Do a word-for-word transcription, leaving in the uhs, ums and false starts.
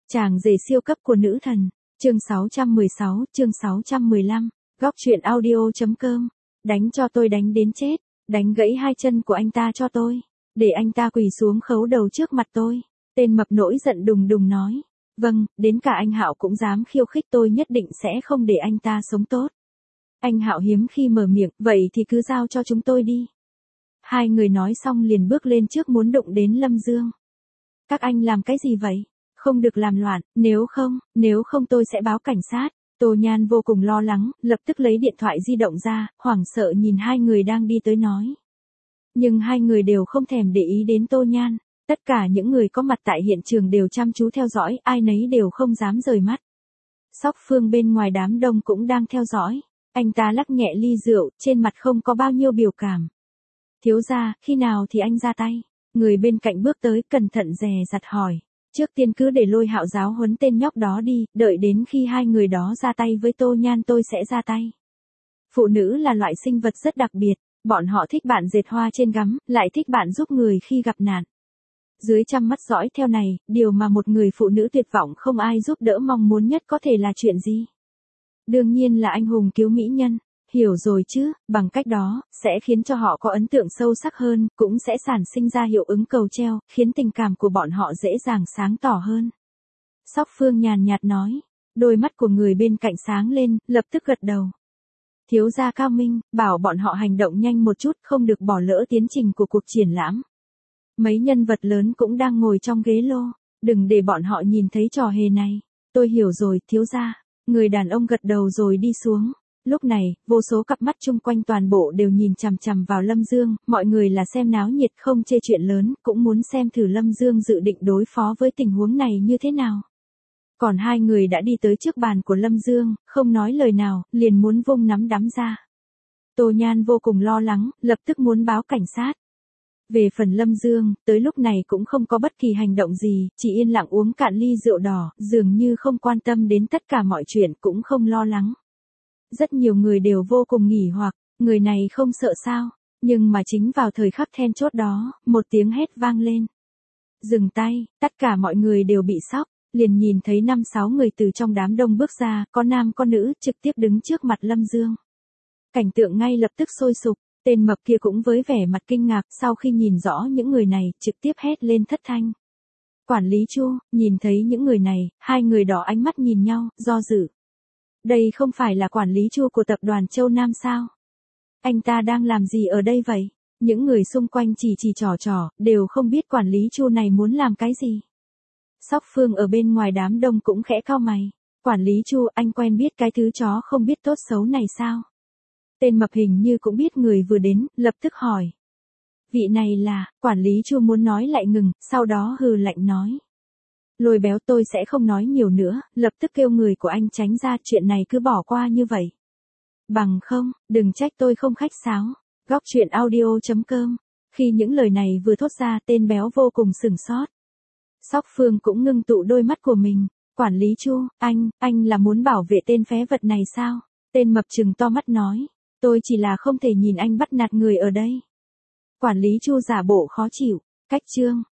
Chàng rể siêu cấp của nữ thần, chương sáu trăm mười sáu, chương sáu trăm mười lăm, góc truyện audio.com, đánh cho tôi đánh đến chết, đánh gãy hai chân của anh ta cho tôi, để anh ta quỳ xuống khấu đầu trước mặt tôi. Tên mập nổi giận đùng đùng nói, vâng, đến cả anh Hạo cũng dám khiêu khích tôi, nhất định sẽ không để anh ta sống tốt. Anh Hạo hiếm khi mở miệng, vậy thì cứ giao cho chúng tôi đi. Hai người nói xong liền bước lên trước muốn đụng đến Lâm Dương. Các anh làm cái gì vậy? Không được làm loạn, nếu không, nếu không tôi sẽ báo cảnh sát. Tô Nhan vô cùng lo lắng, lập tức lấy điện thoại di động ra, hoảng sợ nhìn hai người đang đi tới nói. Nhưng hai người đều không thèm để ý đến Tô Nhan, tất cả những người có mặt tại hiện trường đều chăm chú theo dõi, ai nấy đều không dám rời mắt. Sóc Phương bên ngoài đám đông cũng đang theo dõi, anh ta lắc nhẹ ly rượu, trên mặt không có bao nhiêu biểu cảm. Thiếu gia, khi nào thì anh ra tay? Người bên cạnh bước tới, cẩn thận dè dặt hỏi. Trước tiên cứ để Lôi Hạo giáo huấn tên nhóc đó đi, đợi đến khi hai người đó ra tay với Tô Nhan tôi sẽ ra tay. Phụ nữ là loại sinh vật rất đặc biệt, bọn họ thích bạn dệt hoa trên gấm, lại thích bạn giúp người khi gặp nạn. Dưới trăm mắt dõi theo này, điều mà một người phụ nữ tuyệt vọng không ai giúp đỡ mong muốn nhất có thể là chuyện gì? Đương nhiên là anh hùng cứu mỹ nhân. Hiểu rồi chứ, bằng cách đó, sẽ khiến cho họ có ấn tượng sâu sắc hơn, cũng sẽ sản sinh ra hiệu ứng cầu treo, khiến tình cảm của bọn họ dễ dàng sáng tỏ hơn. Sóc Phương nhàn nhạt nói, đôi mắt của người bên cạnh sáng lên, lập tức gật đầu. Thiếu gia cao minh, bảo bọn họ hành động nhanh một chút, không được bỏ lỡ tiến trình của cuộc triển lãm. Mấy nhân vật lớn cũng đang ngồi trong ghế lô, đừng để bọn họ nhìn thấy trò hề này. Tôi hiểu rồi, thiếu gia. Người đàn ông gật đầu rồi đi xuống. Lúc này, vô số cặp mắt chung quanh toàn bộ đều nhìn chằm chằm vào Lâm Dương, mọi người là xem náo nhiệt không chê chuyện lớn, cũng muốn xem thử Lâm Dương dự định đối phó với tình huống này như thế nào. Còn hai người đã đi tới trước bàn của Lâm Dương, không nói lời nào, liền muốn vung nắm đấm ra. Tô Nhan vô cùng lo lắng, lập tức muốn báo cảnh sát. Về phần Lâm Dương, tới lúc này cũng không có bất kỳ hành động gì, chỉ yên lặng uống cạn ly rượu đỏ, dường như không quan tâm đến tất cả mọi chuyện, cũng không lo lắng. Rất nhiều người đều vô cùng nghỉ hoặc, người này không sợ sao, nhưng mà chính vào thời khắc then chốt đó, một tiếng hét vang lên. Dừng tay, tất cả mọi người đều bị sốc, liền nhìn thấy năm sáu người từ trong đám đông bước ra, có nam có nữ, trực tiếp đứng trước mặt Lâm Dương. Cảnh tượng ngay lập tức sôi sục, tên mập kia cũng với vẻ mặt kinh ngạc, sau khi nhìn rõ những người này, trực tiếp hét lên thất thanh. Quản lý Chu, nhìn thấy những người này, hai người đỏ ánh mắt nhìn nhau, do dự. Đây không phải là quản lý Chu của tập đoàn Châu Nam sao? Anh ta đang làm gì ở đây vậy? Những người xung quanh chỉ chỉ trò trò, đều không biết quản lý Chu này muốn làm cái gì. Sóc Phương ở bên ngoài đám đông cũng khẽ cau mày. Quản lý Chu, anh quen biết cái thứ chó không biết tốt xấu này sao? Tên mập hình như cũng biết người vừa đến, lập tức hỏi. Vị này là, quản lý Chu muốn nói lại ngừng, sau đó hừ lạnh nói. Lôi béo, tôi sẽ không nói nhiều nữa, lập tức kêu người của anh tránh ra, chuyện này cứ bỏ qua như vậy. Bằng không, đừng trách tôi không khách sáo. Góc truyện audio.com. Khi những lời này vừa thốt ra, tên béo vô cùng sửng sốt. Sóc Phương cũng ngưng tụ đôi mắt của mình. Quản lý Chu, anh, anh là muốn bảo vệ tên phế vật này sao? Tên mập trừng to mắt nói. Tôi chỉ là không thể nhìn anh bắt nạt người ở đây. Quản lý Chu giả bộ khó chịu. Cách chương.